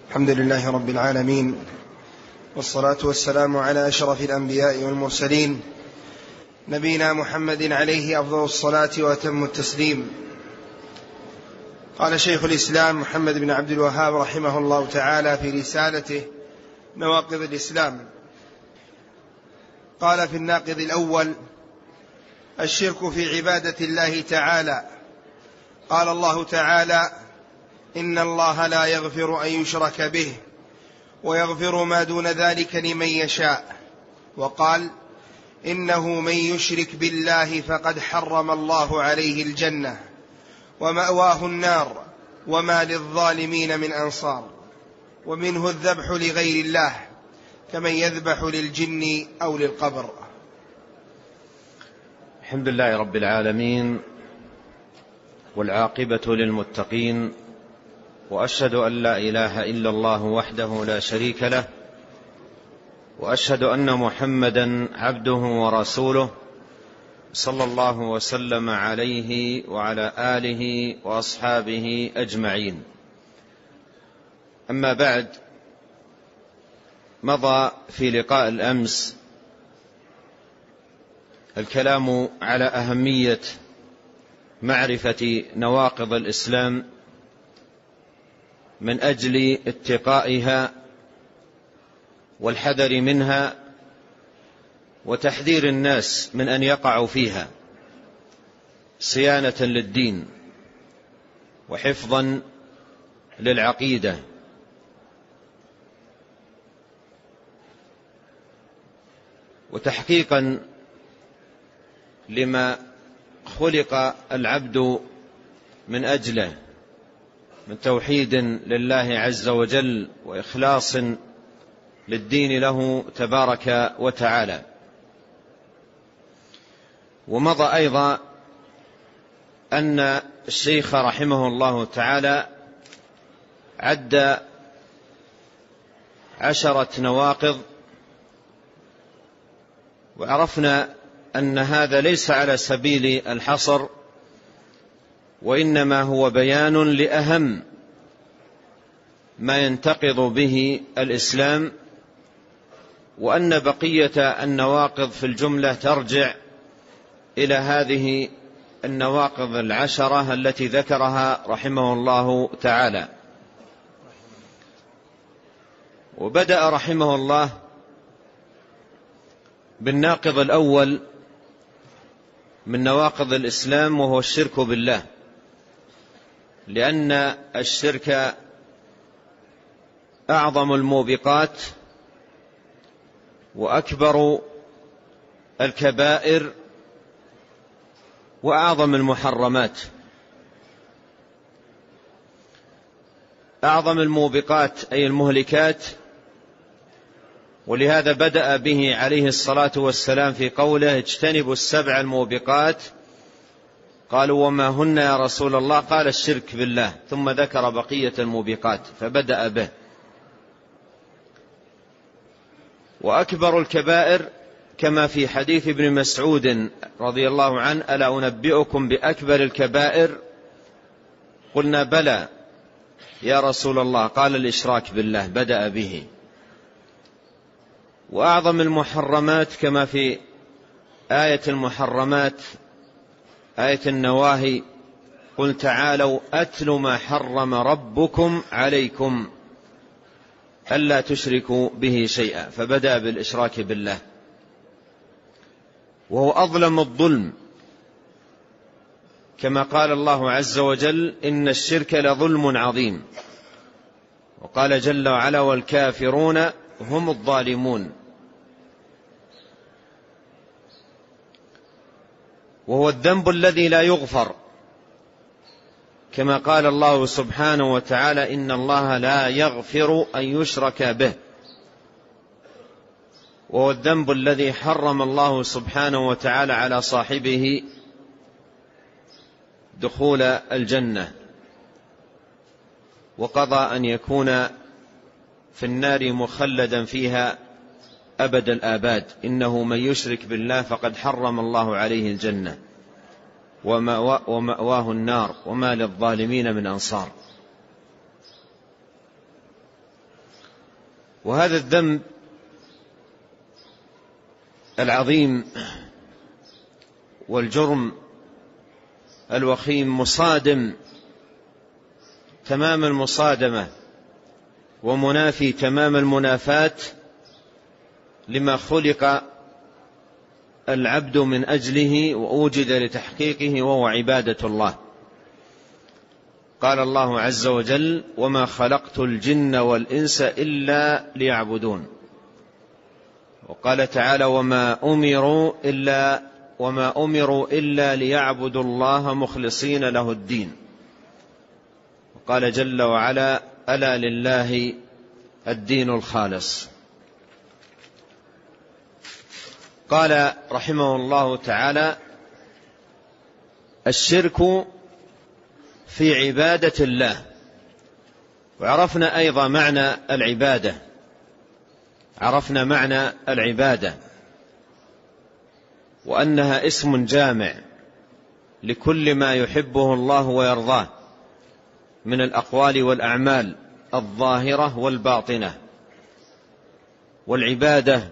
الحمد لله رب العالمين، والصلاة والسلام على أشرف الأنبياء والمرسلين، نبينا محمد عليه أفضل الصلاة وأتم التسليم. قال شيخ الإسلام محمد بن عبد الوهاب رحمه الله تعالى في رسالته نواقض الإسلام، قال في الناقض الأول: الشرك في عبادة الله تعالى. قال الله تعالى: إن الله لا يغفر أن يشرك به ويغفر ما دون ذلك لمن يشاء. وقال: إنه من يشرك بالله فقد حرم الله عليه الجنة ومأواه النار وما للظالمين من أنصار. ومنه الذبح لغير الله كمن يذبح للجن أو للقبر. الحمد لله رب العالمين، والعاقبة للمتقين، وأشهد أن لا إله إلا الله وحده لا شريك له، وأشهد أن محمدا عبده ورسوله، صلى الله وسلم عليه وعلى آله وأصحابه أجمعين. أما بعد، مضى في لقاء الأمس الكلام على أهمية معرفة نواقض الإسلام من أجل اتقائها والحذر منها وتحذير الناس من أن يقعوا فيها صيانة للدين وحفظا للعقيدة. وتحقيقا لما خلق العبد من أجله من توحيد لله عز وجل وإخلاص للدين له تبارك وتعالى. ومضى أيضا أن الشيخ رحمه الله تعالى عد 10 نواقض، وعرفنا أن هذا ليس على سبيل الحصر، وإنما هو بيان لأهم ما ينتقض به الإسلام، وأن بقية النواقض في الجملة ترجع إلى هذه النواقض 10 التي ذكرها رحمه الله تعالى. وبدأ رحمه الله بالناقض الأول من نواقض الإسلام، وهو الشرك بالله، لأن الشرك أعظم الموبقات وأكبر الكبائر وأعظم المحرمات. أعظم الموبقات أي المهلكات، ولهذا بدأ به عليه الصلاة والسلام في قوله: اجتنبوا 7 الموبقات. قالوا: وما هن يا رسول الله؟ قال: الشرك بالله، ثم ذكر بقية الموبقات فبدأ به. وأكبر الكبائر كما في حديث ابن مسعود رضي الله عنه: ألا أنبئكم بأكبر الكبائر؟ قلنا: بلى يا رسول الله. قال: الإشراك بالله، بدأ به. وأعظم المحرمات كما في آية المحرمات، آية النواهي: قل تعالوا أتل ما حرم ربكم عليكم ألا تشركوا به شيئا، فبدأ بالإشراك بالله، وهو أظلم الظلم، كما قال الله عز وجل: إن الشرك لظلم عظيم. وقال جل وعلا: والكافرون هم الظالمون. وهو الذنب الذي لا يغفر، كما قال الله سبحانه وتعالى: إن الله لا يغفر أن يشرك به. وهو الذنب الذي حرم الله سبحانه وتعالى على صاحبه دخول الجنة، وقضى أن يكون في النار مخلدا فيها أبد الآباد. إنه من يشرك بالله فقد حرم الله عليه الجنة ومأواه النار وما للظالمين من أنصار. وهذا الذنب العظيم والجرم الوخيم مصادم تمام المصادمة ومنافي تمام المنافاة لما خلق العبد من أجله وأوجد لتحقيقه، وهو عبادة الله. قال الله عز وجل: وما خلقت الجن والإنس إلا ليعبدون. وقال تعالى: وما أمروا إلا ليعبدوا الله مخلصين له الدين. وقال جل وعلا: ألا لله الدين الخالص. قال رحمه الله تعالى: الشرك في عبادة الله. وعرفنا أيضا معنى العبادة، عرفنا معنى العبادة وأنها اسم جامع لكل ما يحبه الله ويرضاه من الأقوال والأعمال الظاهرة والباطنة. والعبادة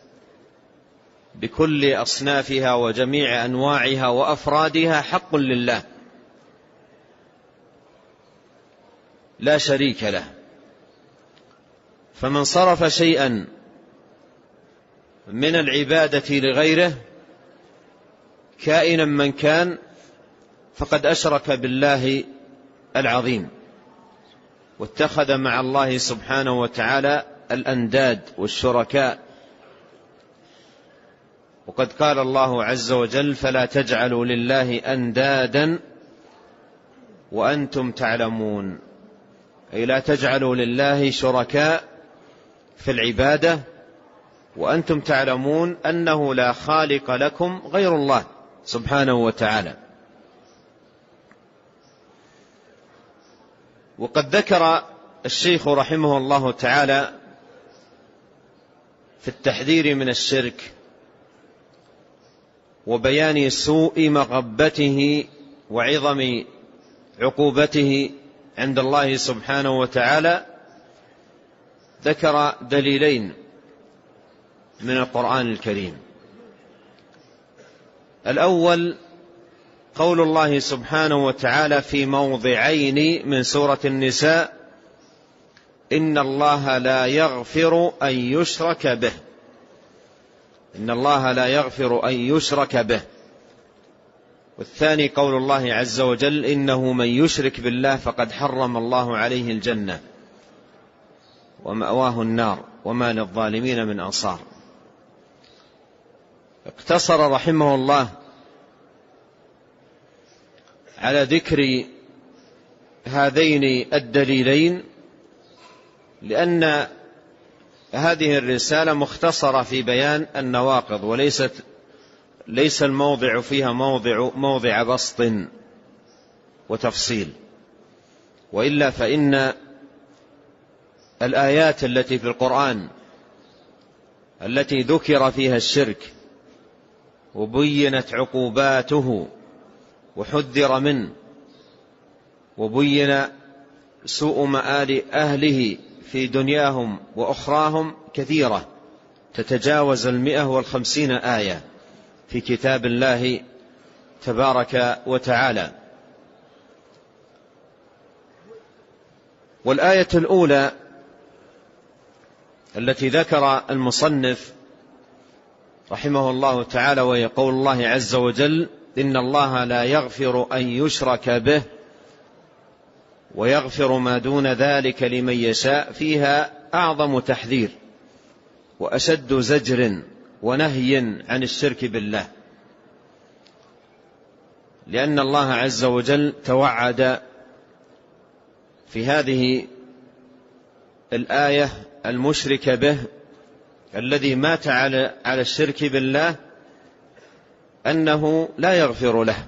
بكل أصنافها وجميع أنواعها وأفرادها حق لله لا شريك له. فمن صرف شيئا من العبادة لغيره كائنا من كان فقد أشرك بالله العظيم، واتخذ مع الله سبحانه وتعالى الأنداد والشركاء. وقد قال الله عز وجل: فلا تجعلوا لله أندادا وأنتم تعلمون. أي لا تجعلوا لله شركاء في العبادة وأنتم تعلمون أنه لا خالق لكم غير الله سبحانه وتعالى. وقد ذكر الشيخ رحمه الله تعالى في التحذير من الشرك وبيان سوء مغبته وعظم عقوبته عند الله سبحانه وتعالى، ذكر دليلين من القرآن الكريم. الأول قول الله سبحانه وتعالى في موضعين من سورة النساء: إن الله لا يغفر أن يشرك به. إن الله لا يغفر أن يشرك به. والثاني قول الله عز وجل: إنه من يشرك بالله فقد حرم الله عليه الجنة ومأواه النار وما للظالمين من أنصار. اقتصر رحمه الله على ذكر هذين الدليلين لأن هذه الرسالة مختصرة في بيان النواقض، ليس الموضع فيها موضع بسط وتفصيل، وإلا فإن الآيات التي في القرآن التي ذكر فيها الشرك وبينت عقوباته وحذر منه وبين سوء مآل أهله في دنياهم وأخراهم كثيرة، تتجاوز 150 آية في كتاب الله تبارك وتعالى. والآية الأولى التي ذكر المصنف رحمه الله تعالى وهي قول الله عز وجل: إن الله لا يغفر أن يشرك به ويغفر ما دون ذلك لمن يشاء، فيها أعظم تحذير وأشد زجر ونهي عن الشرك بالله، لأن الله عز وجل توعد في هذه الآية المشرك به الذي مات على الشرك بالله أنه لا يغفر له،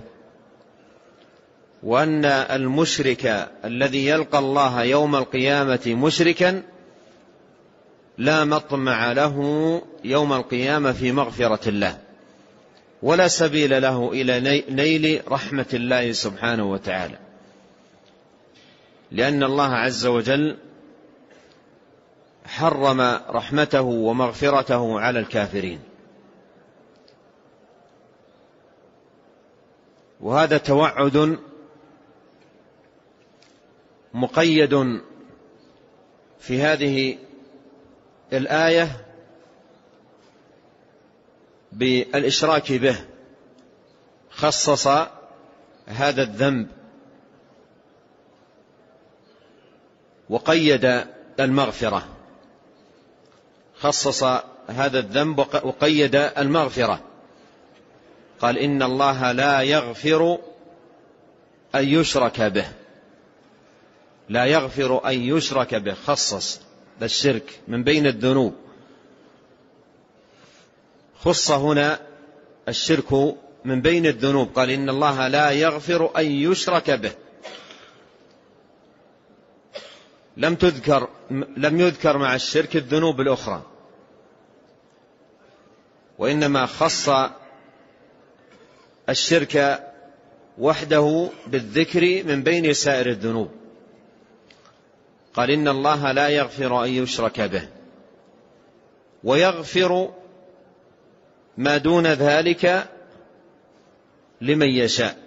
وأن المشرك الذي يلقى الله يوم القيامة مشركا لا مطمع له يوم القيامة في مغفرة الله، ولا سبيل له إلى نيل رحمة الله سبحانه وتعالى، لأن الله عز وجل حرم رحمته ومغفرته على الكافرين. وهذا توعد مقيد في هذه الآية بالإشراك به، خصص هذا الذنب وقيد المغفرة، خصص هذا الذنب وقيد المغفرة، قال إن الله لا يغفر أن يشرك به، لا يغفر أن يشرك به، خصص الشرك من بين الذنوب، خص هنا الشرك من بين الذنوب، قال إن الله لا يغفر أن يشرك به. لم يذكر مع الشرك الذنوب الأخرى، وإنما خص الشرك وحده بالذكر من بين سائر الذنوب، قال إن الله لا يغفر أن يشرك به ويغفر ما دون ذلك لمن يشاء،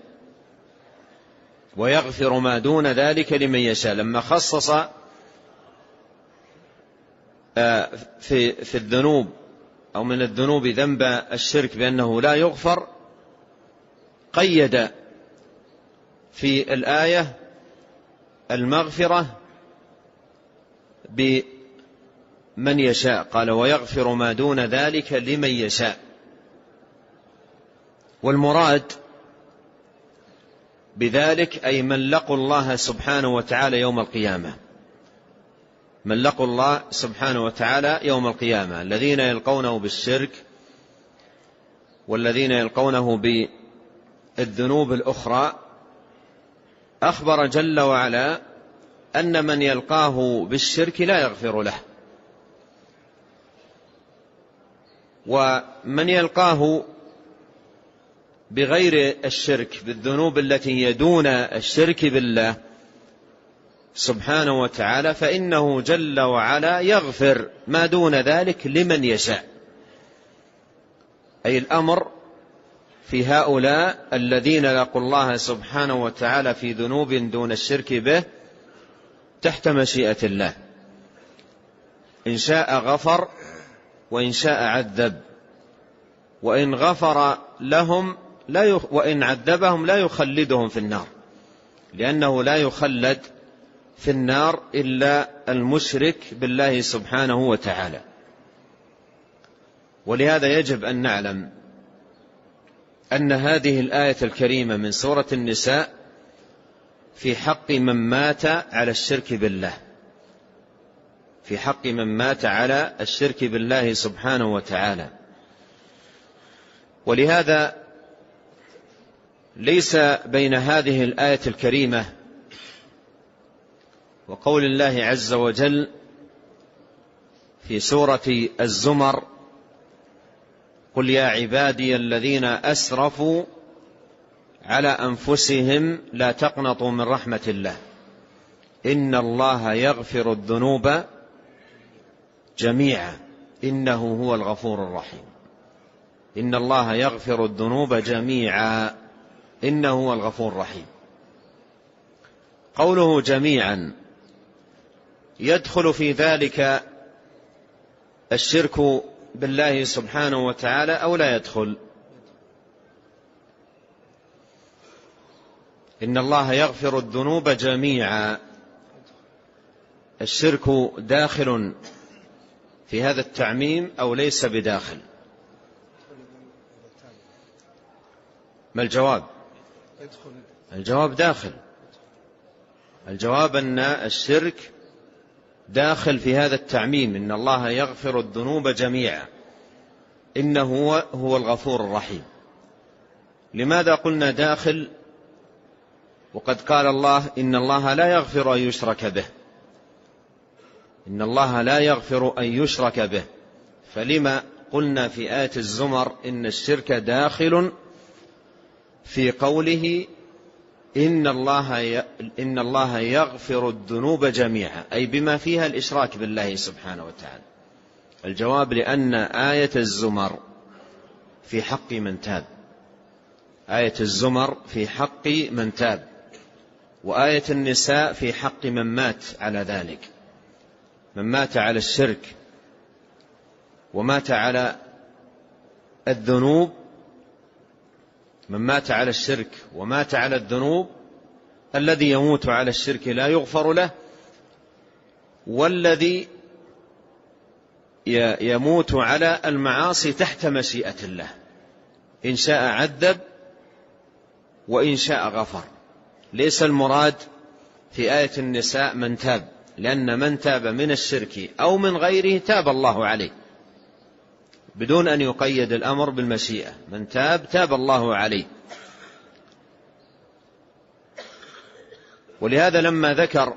ويغفر ما دون ذلك لمن يشاء. لما خصص في الذنوب أو من الذنوب ذنب الشرك بأنه لا يغفر، قيد في الآية المغفرة بمن يشاء، قال ويغفر ما دون ذلك لمن يشاء. والمراد بذلك أي من لقوا الله سبحانه وتعالى يوم القيامة، من لقوا الله سبحانه وتعالى يوم القيامة، الذين يلقونه بالشرك والذين يلقونه بالذنوب الأخرى. أخبر جل وعلا أن من يلقاه بالشرك لا يغفر له، ومن يلقاه بغير الشرك بالذنوب التي هي دون الشرك بالله سبحانه وتعالى فإنه جل وعلا يغفر ما دون ذلك لمن يشاء. أي الأمر في هؤلاء الذين لقوا الله سبحانه وتعالى في ذنوب دون الشرك به تحت مشيئة الله، إن شاء غفر وإن شاء عذب، وإن غفر لهم وإن عذبهم لا يخلدهم في النار، لأنه لا يخلد في النار إلا المشرك بالله سبحانه وتعالى. ولهذا يجب أن نعلم أن هذه الآية الكريمة من سورة النساء في حق من مات على الشرك بالله، في حق من مات على الشرك بالله سبحانه وتعالى. ولهذا ليس بين هذه الآية الكريمة وقول الله عز وجل في سورة الزمر قل يا عبادي الذين أسرفوا على أنفسهم لا تقنطوا من رحمة الله إن الله يغفر الذنوب جميعا إنه هو الغفور الرحيم. إن الله يغفر الذنوب جميعا إنه هو الغفور الرحيم. قوله جميعا يدخل في ذلك الشرك بالله سبحانه وتعالى أو لا يدخل؟ إن الله يغفر الذنوب جميعا، الشرك داخل في هذا التعميم أو ليس بداخل؟ ما الجواب؟ الجواب داخل. الجواب أن الشرك داخل في هذا التعميم، إن الله يغفر الذنوب جميعا إنه هو الغفور الرحيم. لماذا قلنا داخل وقد قال الله إن الله لا يغفر أن يشرك به؟ إن الله لا يغفر أن يشرك به، فلما قلنا في آية الزمر إن الشرك داخل في قوله إن الله يغفر الذنوب جميعا، أي بما فيها الإشراك بالله سبحانه وتعالى. الجواب لأن آية الزمر في حق من تاب، آية الزمر في حق من تاب، وآية النساء في حق من مات على ذلك، من مات على الشرك ومات على الذنوب. من مات على الشرك ومات على الذنوب، الذي يموت على الشرك لا يغفر له، والذي يموت على المعاصي تحت مشيئة الله، إن شاء عذب وإن شاء غفر. ليس المراد في آية النساء من تاب، لأن من تاب من الشرك أو من غيره تاب الله عليه، بدون أن يقيد الأمر بالمشيئة. من تاب تاب الله عليه. ولهذا لما ذكر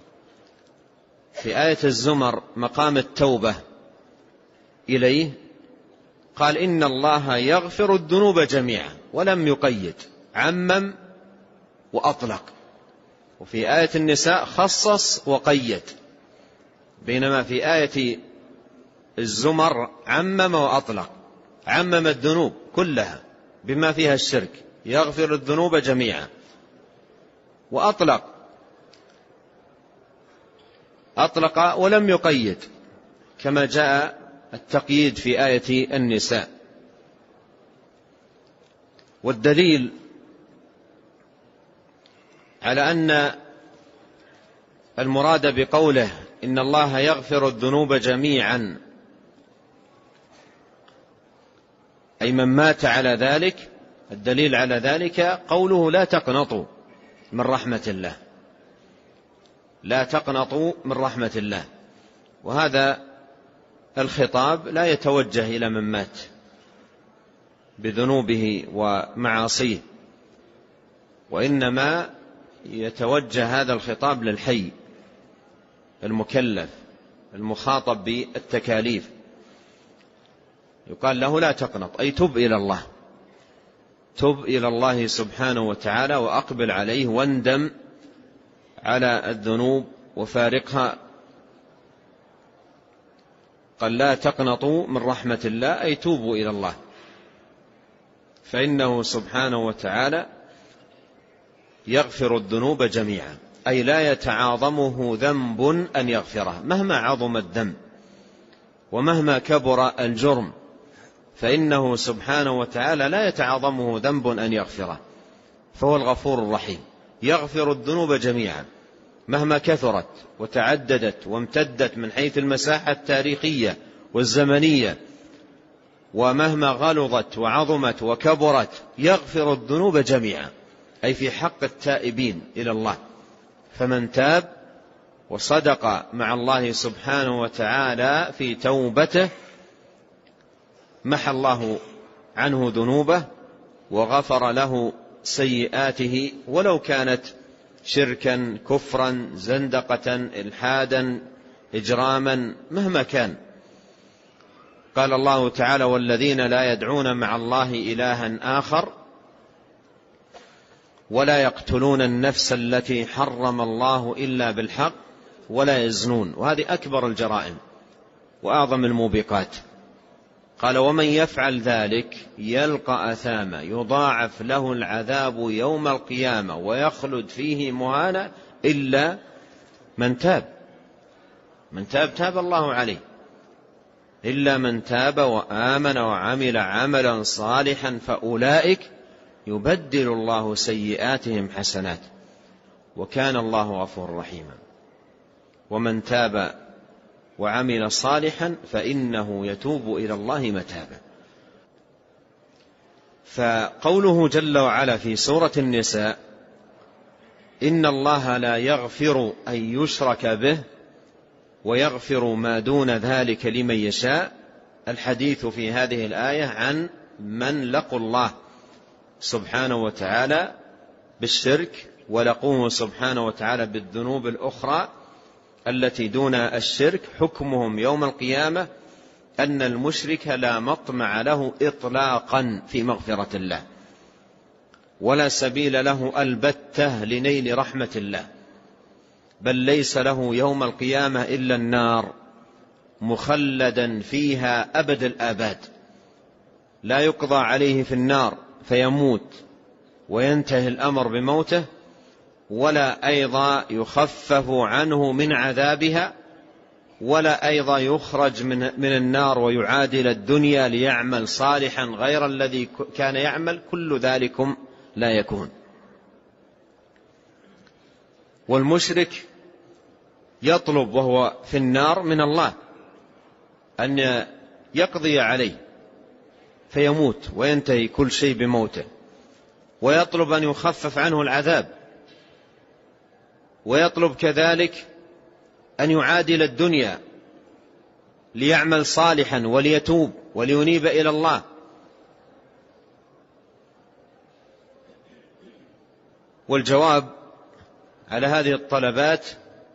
في آية الزمر مقام التوبة إليه قال إن الله يغفر الذنوب جميعا، ولم يقيد، عمم وأطلق. وفي آية النساء خصص وقيد، بينما في آية الزمر عمم وأطلق، عمم الذنوب كلها بما فيها الشرك، يغفر الذنوب جميعا، وأطلق ولم يقيد، كما جاء التقييد في آية النساء. والدليل على أن المراد بقوله إن الله يغفر الذنوب جميعا أي من مات على ذلك، الدليل على ذلك قوله لا تقنطوا من رحمة الله، لا تقنطوا من رحمة الله. وهذا الخطاب لا يتوجه إلى من مات بذنوبه ومعاصيه، وإنما يتوجه هذا الخطاب للحي المكلف المخاطب بالتكاليف، يقال له لا تقنط، أي تب إلى الله، تب إلى الله سبحانه وتعالى وأقبل عليه واندم على الذنوب وفارقها. قال لا تقنطوا من رحمة الله، أي توبوا إلى الله، فإنه سبحانه وتعالى يغفر الذنوب جميعا، أي لا يتعاظمه ذنب أن يغفره، مهما عظم الذنب ومهما كبر الجرم، فإنه سبحانه وتعالى لا يتعاظمه ذنب أن يغفره، فهو الغفور الرحيم، يغفر الذنوب جميعا مهما كثرت وتعددت وامتدت من حيث المساحة التاريخية والزمنية، ومهما غلظت وعظمت وكبرت، يغفر الذنوب جميعا، أي في حق التائبين إلى الله. فمن تاب وصدق مع الله سبحانه وتعالى في توبته محى الله عنه ذنوبه وغفر له سيئاته، ولو كانت شركا، كفرا، زندقة، إلحادا، إجراما، مهما كان. قال الله تعالى والذين لا يدعون مع الله إلها آخر ولا يقتلون النفس التي حرم الله إلا بالحق ولا يزنون، وهذه أكبر الجرائم وأعظم الموبقات. قال ومن يفعل ذلك يلقى أثاما يضاعف له العذاب يوم القيامة ويخلد فيه مهانا إلا من تاب. من تاب تاب الله عليه، إلا من تاب وآمن وعمل عملا صالحا فأولئك يبدل الله سيئاتهم حسنات وكان الله غفورا رحيما. ومن تاب وعمل صالحا فإنه يتوب إلى الله متابا. فقوله جل وعلا في سورة النساء إن الله لا يغفر أن يشرك به ويغفر ما دون ذلك لمن يشاء، الحديث في هذه الآية عن من لقوا الله سبحانه وتعالى بالشرك ولقوه سبحانه وتعالى بالذنوب الأخرى التي دون الشرك. حكمهم يوم القيامة أن المشرك لا مطمع له إطلاقا في مغفرة الله، ولا سبيل له البتة لنيل رحمة الله، بل ليس له يوم القيامة إلا النار مخلدا فيها أبد الآباد، لا يقضى عليه في النار فيموت وينتهي الأمر بموته، ولا أيضا يخفف عنه من عذابها، ولا أيضا يخرج من النار ويعادل الدنيا ليعمل صالحا غير الذي كان يعمل، كل ذلكم لا يكون. والمشرك يطلب وهو في النار من الله أن يقضي عليه فيموت وينتهي كل شيء بموته، ويطلب أن يخفف عنه العذاب، ويطلب كذلك أن يعادل الدنيا ليعمل صالحا وليتوب ولينيب إلى الله. والجواب على هذه الطلبات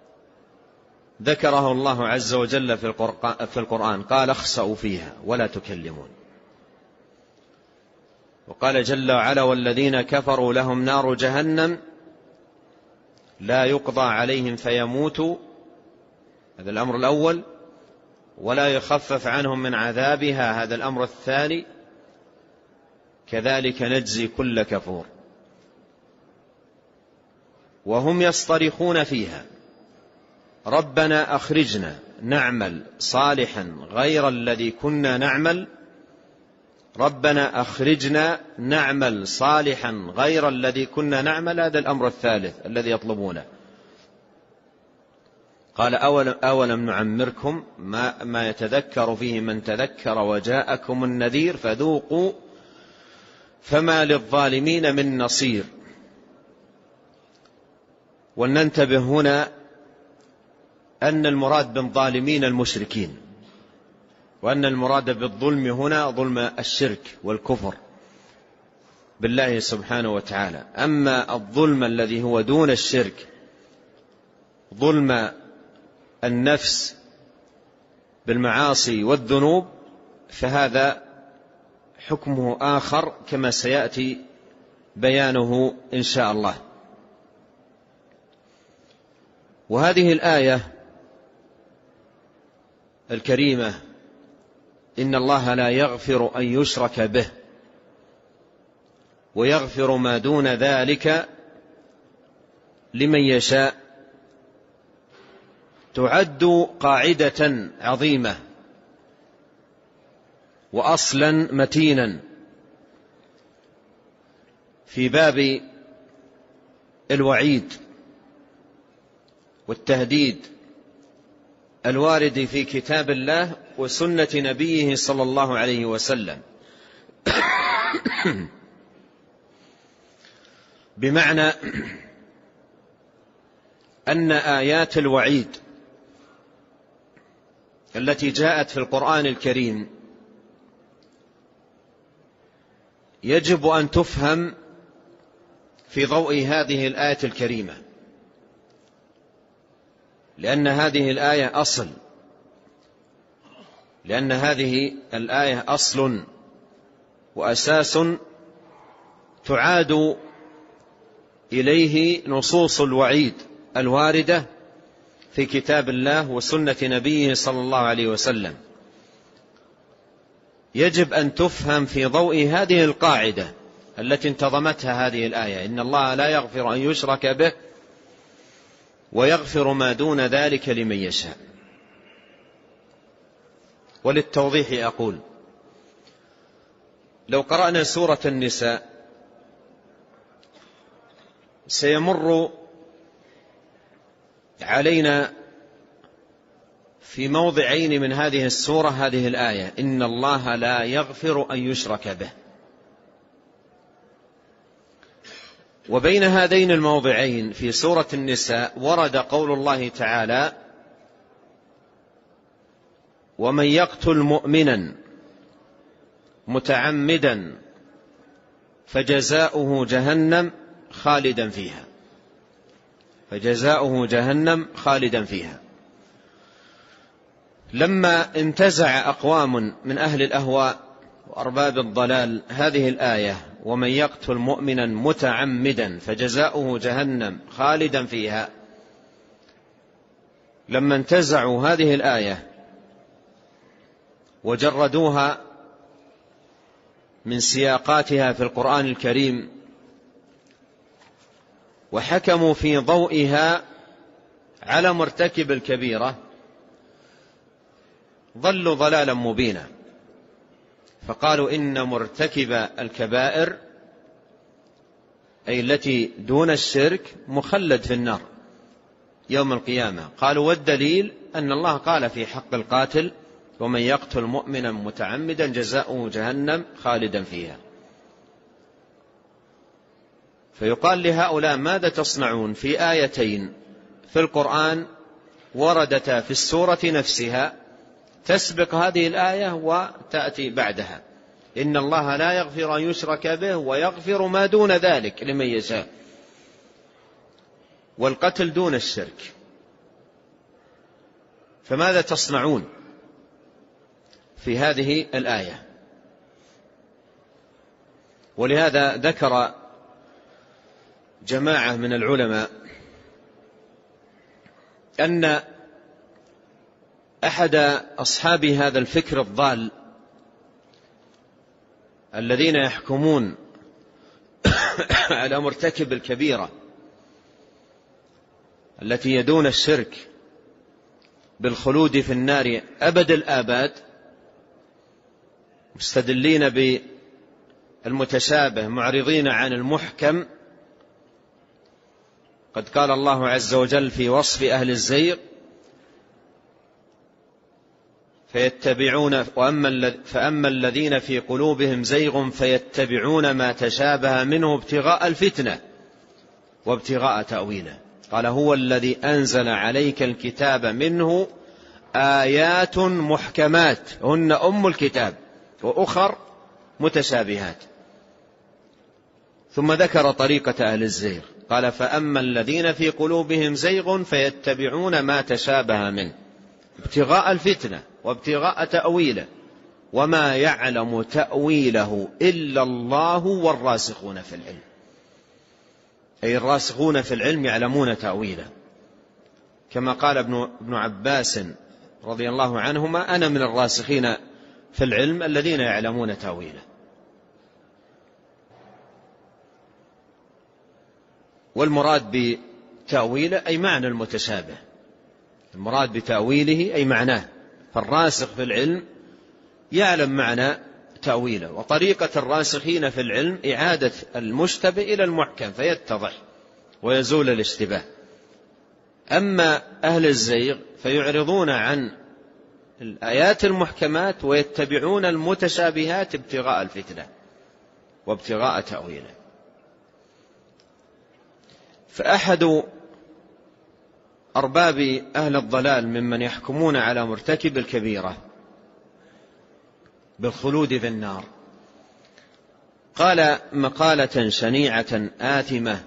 ذكره الله عز وجل في القرآن، قال اخسأوا فيها ولا تكلمون. وقال جل وعلا والذين كفروا لهم نار جهنم لا يقضى عليهم فيموتوا، هذا الأمر الأول، ولا يخفف عنهم من عذابها، هذا الأمر الثاني، كذلك نجزي كل كفور. وهم يصطرخون فيها ربنا أخرجنا نعمل صالحا غير الذي كنا نعمل، ربنا أخرجنا نعمل صالحا غير الذي كنا نعمل، هذا الأمر الثالث الذي يطلبونه. قال أولم نعمركم ما يتذكر فيه من تذكر وجاءكم النذير فذوقوا فما للظالمين من نصير. ولننتبه هنا أن المراد بالظالمين المشركين، وأن المراد بالظلم هنا ظلم الشرك والكفر بالله سبحانه وتعالى. أما الظلم الذي هو دون الشرك، ظلم النفس بالمعاصي والذنوب، فهذا حكمه آخر كما سيأتي بيانه إن شاء الله. وهذه الآية الكريمة إن الله لا يغفر أن يشرك به ويغفر ما دون ذلك لمن يشاء، تعد قاعدة عظيمة وأصلا متينا في باب الوعيد والتهديد الوارد في كتاب الله وسنة نبيه صلى الله عليه وسلم، بمعنى أن آيات الوعيد التي جاءت في القرآن الكريم يجب أن تفهم في ضوء هذه الآية الكريمة، لأن هذه الآية أصل، لأن هذه الآية أصل وأساس تعاد إليه نصوص الوعيد الواردة في كتاب الله وسنة نبيه صلى الله عليه وسلم. يجب أن تفهم في ضوء هذه القاعدة التي انتظمتها هذه الآية، إن الله لا يغفر أن يشرك به ويغفر ما دون ذلك لمن يشاء. وللتوضيح أقول لو قرأنا سورة النساء سيمر علينا في موضعين من هذه السورة هذه الآية، إن الله لا يغفر أن يشرك به. وبين هذين الموضعين في سورة النساء ورد قول الله تعالى ومن يقتل مؤمنا متعمدا فجزاؤه جهنم خالدا فيها، فجزاؤه جهنم خالدا فيها. لما انتزع أقوام من أهل الأهواء وأرباب الضلال هذه الآية: ومن يقتل مؤمنا متعمدا فجزاؤه جهنم خالدا فيها، لما انتزعوا هذه الآية وجردوها من سياقاتها في القرآن الكريم وحكموا في ضوئها على مرتكب الكبيرة، ضلوا ضلالا مبينا، فقالوا إن مرتكب الكبائر أي التي دون الشرك مخلد في النار يوم القيامة. قالوا: والدليل أن الله قال في حق القاتل: ومن يقتل مؤمنا متعمدا جزاؤه جهنم خالدا فيها. فيقال لهؤلاء: ماذا تصنعون في آيتين في القرآن وردتا في السورة نفسها تسبق هذه الآية وتأتي بعدها؟ إن الله لا يغفر أن يشرك به ويغفر ما دون ذلك لمن يشاء، والقتل دون الشرك، فماذا تصنعون في هذه الآية؟ ولهذا ذكر جماعة من العلماء أن أحد أصحاب هذا الفكر الضال الذين يحكمون على مرتكب الكبيرة التي يدون الشرك بالخلود في النار أبد الآباد، مستدلين بالمتشابه معرضين عن المحكم. قد قال الله عز وجل في وصف أهل الزيغ: فأما الذين في قلوبهم زيغ فيتبعون ما تشابه منه ابتغاء الفتنة وابتغاء تأويله. قال: هو الذي أنزل عليك الكتاب منه آيات محكمات هن أم الكتاب وأخر متشابهات. ثم ذكر طريقة أهل الزيغ، قال: فأما الذين في قلوبهم زيغ فيتبعون ما تشابه منه ابتغاء الفتنة وابتغاء تأويله وما يعلم تأويله إلا الله والراسخون في العلم، أي الراسخون في العلم يعلمون تأويله، كما قال ابن عباس رضي الله عنهما: أنا من الراسخين في العلم الذين يعلمون تأويله. والمراد بتأويله أي معنى المتشابه، المراد بتأويله أي معناه، فالراسخ في العلم يعلم معنى تأويله. وطريقة الراسخين في العلم إعادة المشتبه إلى المحكم فيتضح ويزول الاشتباه. أما أهل الزيغ فيعرضون عن الآيات المحكمات ويتبعون المتشابهات ابتغاء الفتنة وابتغاء تأويله. فأحد أرباب أهل الضلال ممن يحكمون على مرتكب الكبيرة بالخلود في النار قال مقالة شنيعة آثمة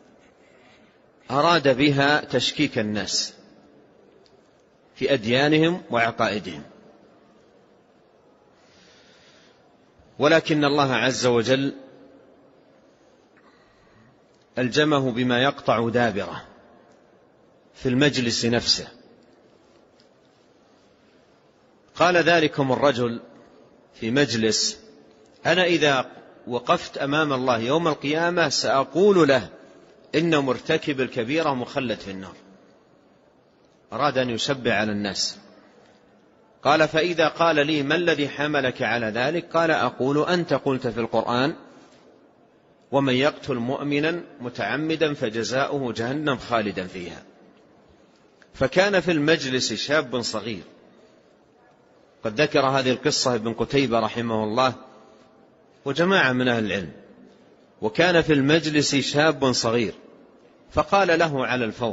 أراد بها تشكيك الناس في أديانهم وعقائدهم، ولكن الله عز وجل ألجمه بما يقطع دابره في المجلس نفسه. قال ذلكم الرجل في مجلس: أنا إذا وقفت أمام الله يوم القيامة سأقول له إن مرتكب الكبيرة مخلد في النار. أراد أن يشبع على الناس. قال: فإذا قال لي: ما الذي حملك على ذلك؟ قال: أقول أنت قلت في القرآن: ومن يقتل مؤمنا متعمدا فجزاؤه جهنم خالدا فيها. فكان في المجلس شاب صغير، قد ذكر هذه القصة ابن قتيبة رحمه الله وجماعة من أهل العلم. وكان في المجلس شاب صغير فقال له على الفور: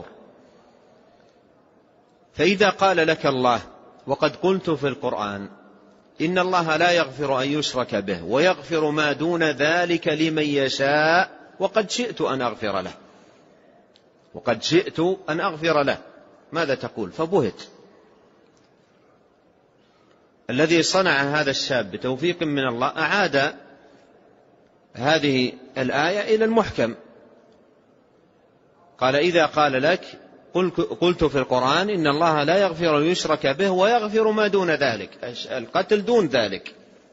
فإذا قال لك الله: وقد قلت في القرآن إن الله لا يغفر أن يشرك به ويغفر ما دون ذلك لمن يشاء وقد شئت أن أغفر له، وقد شئت أن أغفر له، ماذا تقول؟ فبهت. الذي صنع هذا الشاب بتوفيق من الله أعاد هذه الآية إلى المحكم. قال: إذا قال لك قلت في القرآن إن الله لا يغفر أن يشرك به ويغفر ما دون ذلك، القتل دون ذلك،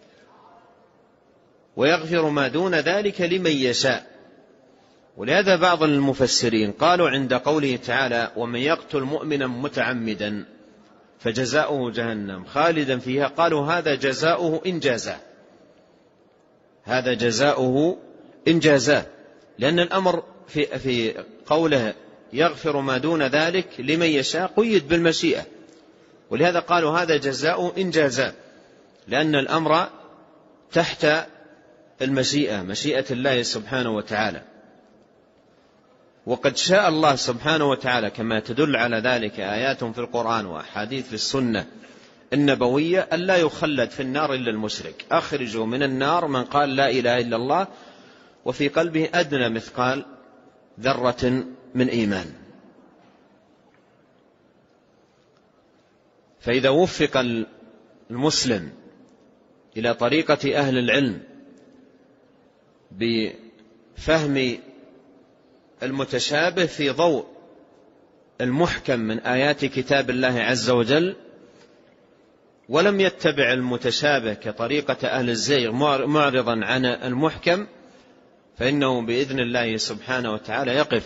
ويغفر ما دون ذلك لمن يشاء. ولهذا بعض المفسرين قالوا عند قوله تعالى: ومن يقتل مؤمنا متعمدا فجزاؤه جهنم خالدا فيها، قالوا هذا جزاؤه إن جازاه، هذا جزاؤه إن جازاه، لأن الأمر في قوله يغفر ما دون ذلك لمن يشاء قيد بالمشيئة، ولهذا قالوا هذا جزاؤه إن جازاه، لأن الأمر تحت المشيئة، مشيئة الله سبحانه وتعالى. وقد شاء الله سبحانه وتعالى كما تدل على ذلك آيات في القرآن وأحاديث في السنة النبوية ألا يخلد في النار إلا المشرك. أخرجوا من النار من قال لا إله إلا الله وفي قلبه أدنى مثقال ذرة من إيمان. فإذا وفق المسلم إلى طريقة أهل العلم بفهم المتشابه في ضوء المحكم من آيات كتاب الله عز وجل، ولم يتبع المتشابه كطريقة أهل الزيغ معرضا عن المحكم، فإنه بإذن الله سبحانه وتعالى يقف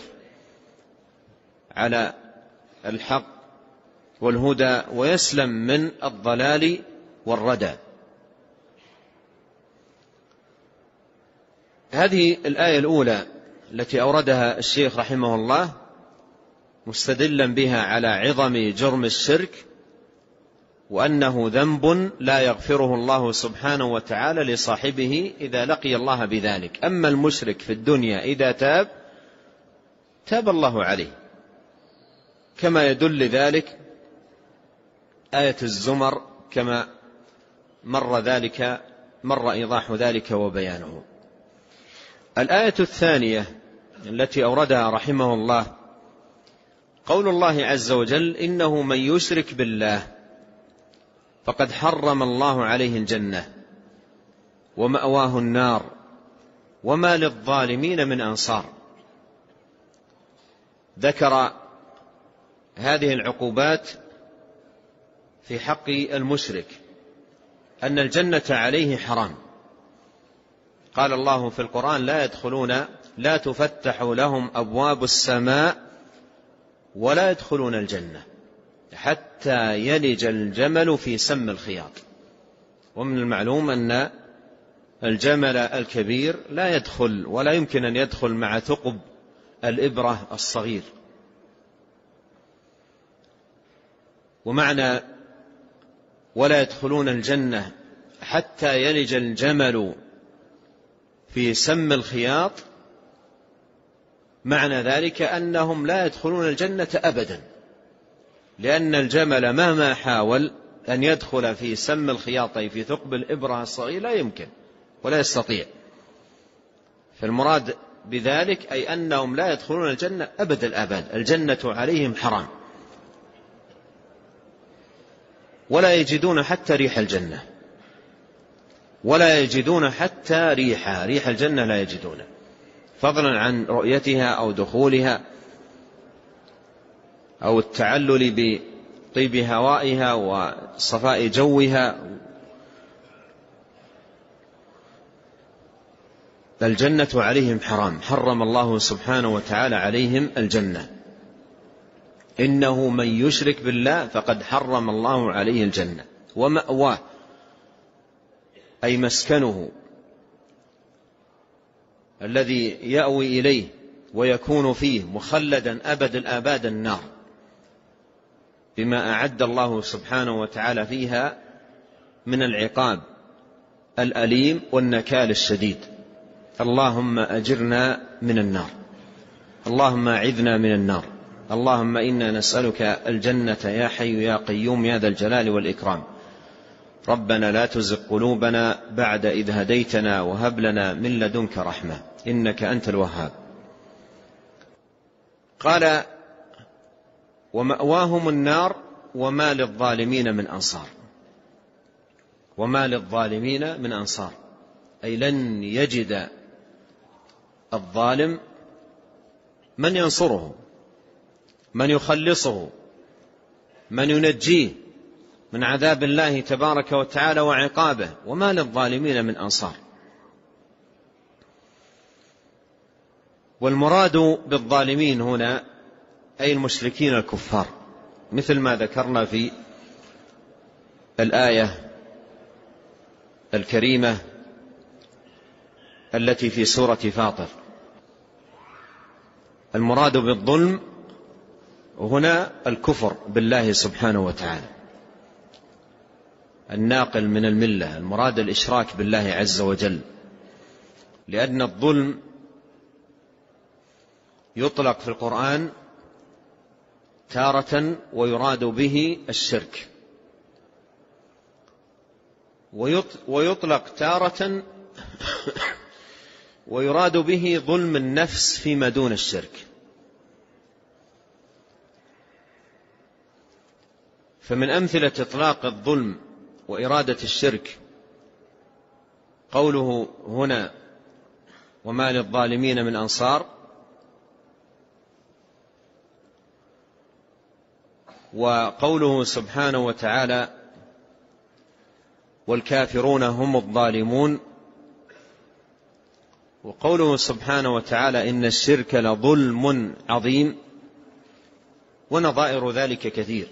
على الحق والهدى ويسلم من الضلال والردى. هذه الآية الأولى التي أوردها الشيخ رحمه الله مستدلا بها على عظم جرم الشرك، وأنه ذنب لا يغفره الله سبحانه وتعالى لصاحبه إذا لقي الله بذلك. أما المشرك في الدنيا إذا تاب الله عليه، كما يدل ذلك آية الزمر كما مر إيضاح ذلك وبيانه. الآية الثانية التي أوردها رحمه الله قول الله عز وجل: إنه من يشرك بالله فقد حرم الله عليه الجنة ومأواه النار وما للظالمين من أنصار. ذكر هذه العقوبات في حق المشرك، أن الجنة عليه حرام. قال الله في القرآن: لا تفتح لهم أبواب السماء ولا يدخلون الجنة حتى يلج الجمل في سم الخياط. ومن المعلوم أن الجمل الكبير لا يدخل ولا يمكن أن يدخل مع ثقب الإبرة الصغير. ومعنى ولا يدخلون الجنة حتى يلج الجمل في سم الخياط، معنى ذلك أنهم لا يدخلون الجنة أبدا، لأن الجمل مهما حاول أن يدخل في سم الخياط في ثقب الإبرة الصغير لا يمكن ولا يستطيع. فالمراد بذلك أي أنهم لا يدخلون الجنة أبد الآباد، الجنة عليهم حرام، ولا يجدون حتى ريح الجنة، ولا يجدون حتى ريح الجنة لا يجدونه، فضلا عن رؤيتها أو دخولها أو التعلل بطيب هوائها وصفاء جوها. الجنة عليهم حرام، حرم الله سبحانه وتعالى عليهم الجنة. إنه من يشرك بالله فقد حرم الله عليه الجنة ومأواه أي مسكنه الذي يأوي إليه ويكون فيه مخلدا أبد الآباد النار، بما أعد الله سبحانه وتعالى فيها من العقاب الأليم والنكال الشديد. اللهم أجرنا من النار، اللهم أعذنا من النار، اللهم إنا نسألك الجنة يا حي يا قيوم يا ذا الجلال والإكرام. ربنا لا تزغ قلوبنا بعد إذ هديتنا وهب لنا من لدنك رحمة إنك أنت الوهاب. قال: ومأواهم النار وما للظالمين من أنصار. وما للظالمين من أنصار، أي لن يجد الظالم من ينصره، من يخلصه، من ينجيه من عذاب الله تبارك وتعالى وعقابه، وما للظالمين من أنصار. والمراد بالظالمين هنا أي المشركين الكفار، مثل ما ذكرنا في الآية الكريمة التي في سورة فاطر. المراد بالظلم هنا الكفر بالله سبحانه وتعالى الناقل من الملة، المراد الإشراك بالله عز وجل، لأن الظلم يطلق في القرآن تارة ويراد به الشرك، ويطلق تارة ويراد به ظلم النفس فيما دون الشرك. فمن أمثلة إطلاق الظلم وإرادة الشرك قوله هنا وما للظالمين من أنصار، وقوله سبحانه وتعالى والكافرون هم الظالمون، وقوله سبحانه وتعالى إن الشرك لظلم عظيم، ونظائر ذلك كثير.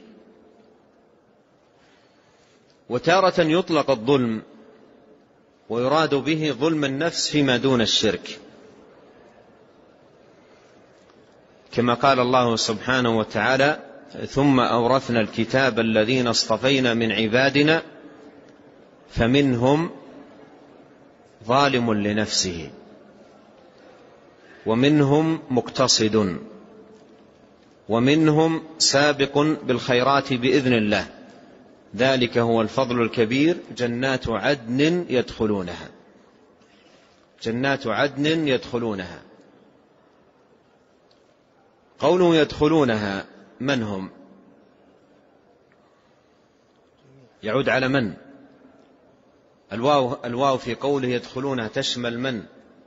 وتارة يطلق الظلم ويراد به ظلم النفس فيما دون الشرك، كما قال الله سبحانه وتعالى ثم أورثنا الكتاب الذين اصطفينا من عبادنا فمنهم ظالم لنفسه ومنهم مقتصد ومنهم سابق بالخيرات بإذن الله ذلك هو الفضل الكبير جنات عدن يدخلونها، جنات عدن يدخلونها. قوله يدخلونها من هم؟ يعود على من؟ الواو في قوله يدخلونها تشمل من؟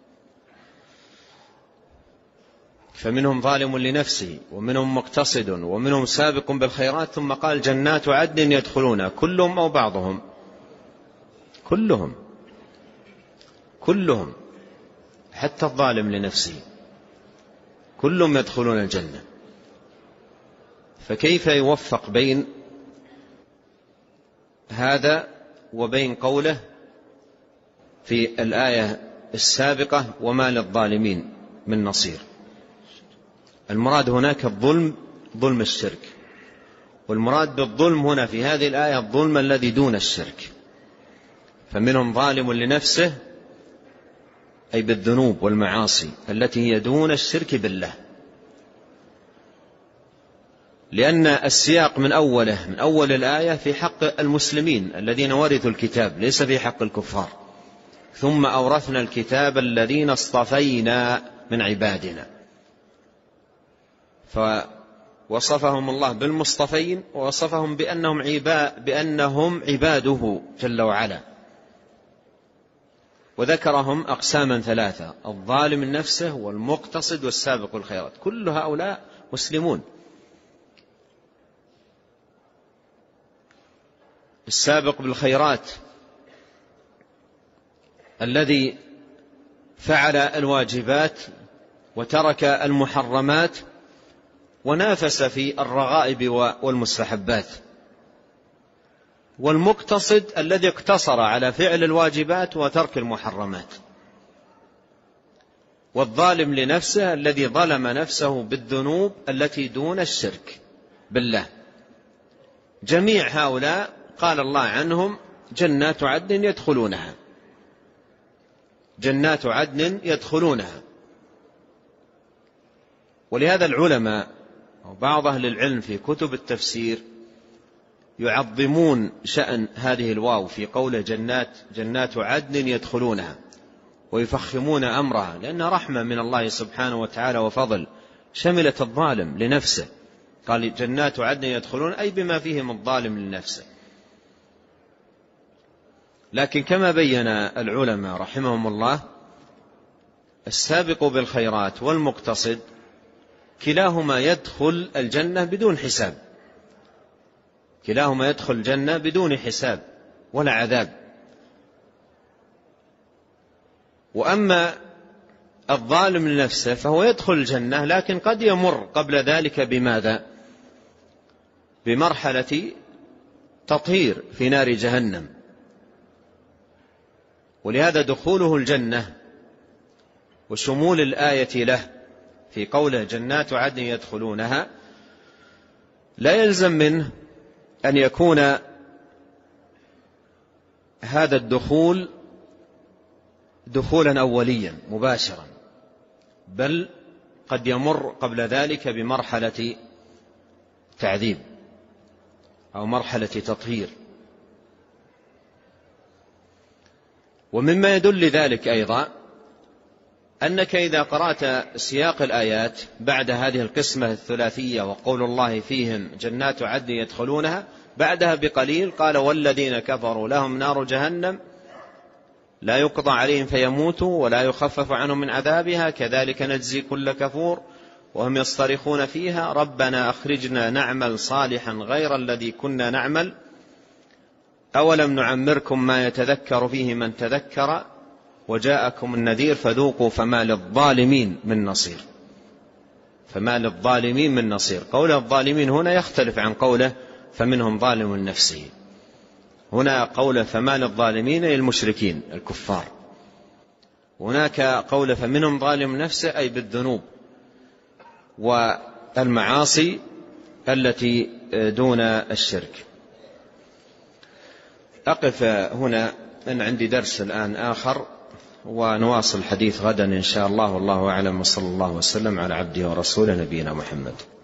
فمنهم ظالم لنفسه ومنهم مقتصد ومنهم سابق بالخيرات، ثم قال جنات عدن يدخلونها. كلهم أو بعضهم؟ كلهم حتى الظالم لنفسه كلهم يدخلون الجنة. فكيف يوفق بين هذا وبين قوله في الآية السابقة وما للظالمين من نصير؟ المراد هناك الظلم ظلم الشرك، والمراد بالظلم هنا في هذه الآية الظلم الذي دون الشرك. فمنهم ظالم لنفسه أي بالذنوب والمعاصي التي هي دون الشرك بالله، لأن السياق من أول الآية في حق المسلمين الذين ورثوا الكتاب، ليس في حق الكفار. ثم أورثنا الكتاب الذين اصطفينا من عبادنا، فوصفهم الله بالمصطفين ووصفهم بأنهم عباده جل وعلا، وذكرهم أقساما ثلاثة: الظالم لنفسه والمقتصد والسابق الخيرات. كل هؤلاء مسلمون. السابق بالخيرات الذي فعل الواجبات وترك المحرمات ونافس في الرغائب والمستحبات، والمقتصد الذي اقتصر على فعل الواجبات وترك المحرمات، والظالم لنفسه الذي ظلم نفسه بالذنوب التي دون الشرك بالله. جميع هؤلاء قال الله عنهم جنات عدن يدخلونها، جنات عدن يدخلونها. ولهذا العلماء وبعض أهل العلم في كتب التفسير يعظمون شأن هذه الواو في قوله جنات عدن يدخلونها، ويفخمون أمرها، لأنها رحمة من الله سبحانه وتعالى وفضل، شملت الظالم لنفسه. قال جنات عدن يدخلون أي بما فيهم الظالم لنفسه. لكن كما بين العلماء رحمهم الله السابق بالخيرات والمقتصد كلاهما يدخل الجنة بدون حساب، كلاهما يدخل الجنة بدون حساب ولا عذاب. وأما الظالم لنفسه فهو يدخل الجنة لكن قد يمر قبل ذلك بماذا؟ بمرحلة تطهير في نار جهنم. ولهذا دخوله الجنة وشمول الآية له في قوله جنات عدن يدخلونها لا يلزم منه أن يكون هذا الدخول دخولا أوليا مباشرا، بل قد يمر قبل ذلك بمرحلة تعذيب أو مرحلة تطهير. ومما يدل ذلك أيضا أنك إذا قرأت سياق الآيات بعد هذه القسمة الثلاثية وقول الله فيهم جنات عدن يدخلونها، بعدها بقليل قال والذين كفروا لهم نار جهنم لا يقضى عليهم فيموتوا ولا يخفف عنهم من عذابها كذلك نجزي كل كفور وهم يصطرخون فيها ربنا أخرجنا نعمل صالحا غير الذي كنا نعمل أولم نعمركم ما يتذكر فيه من تذكر وجاءكم النذير فذوقوا فما للظالمين من نصير. فما للظالمين من نصير. قول الظالمين هنا يختلف عن قوله فمنهم ظالم لنفسه. هنا قوله فما للظالمين المشركين الكفار، هناك قوله فمنهم ظالم نفسه أي بالذنوب والمعاصي التي دون الشرك. أقف هنا، أن عندي درس الآن آخر ونواصل الحديث غدا إن شاء الله، والله أعلم، وصلى الله وسلم على عبده ورسوله نبينا محمد.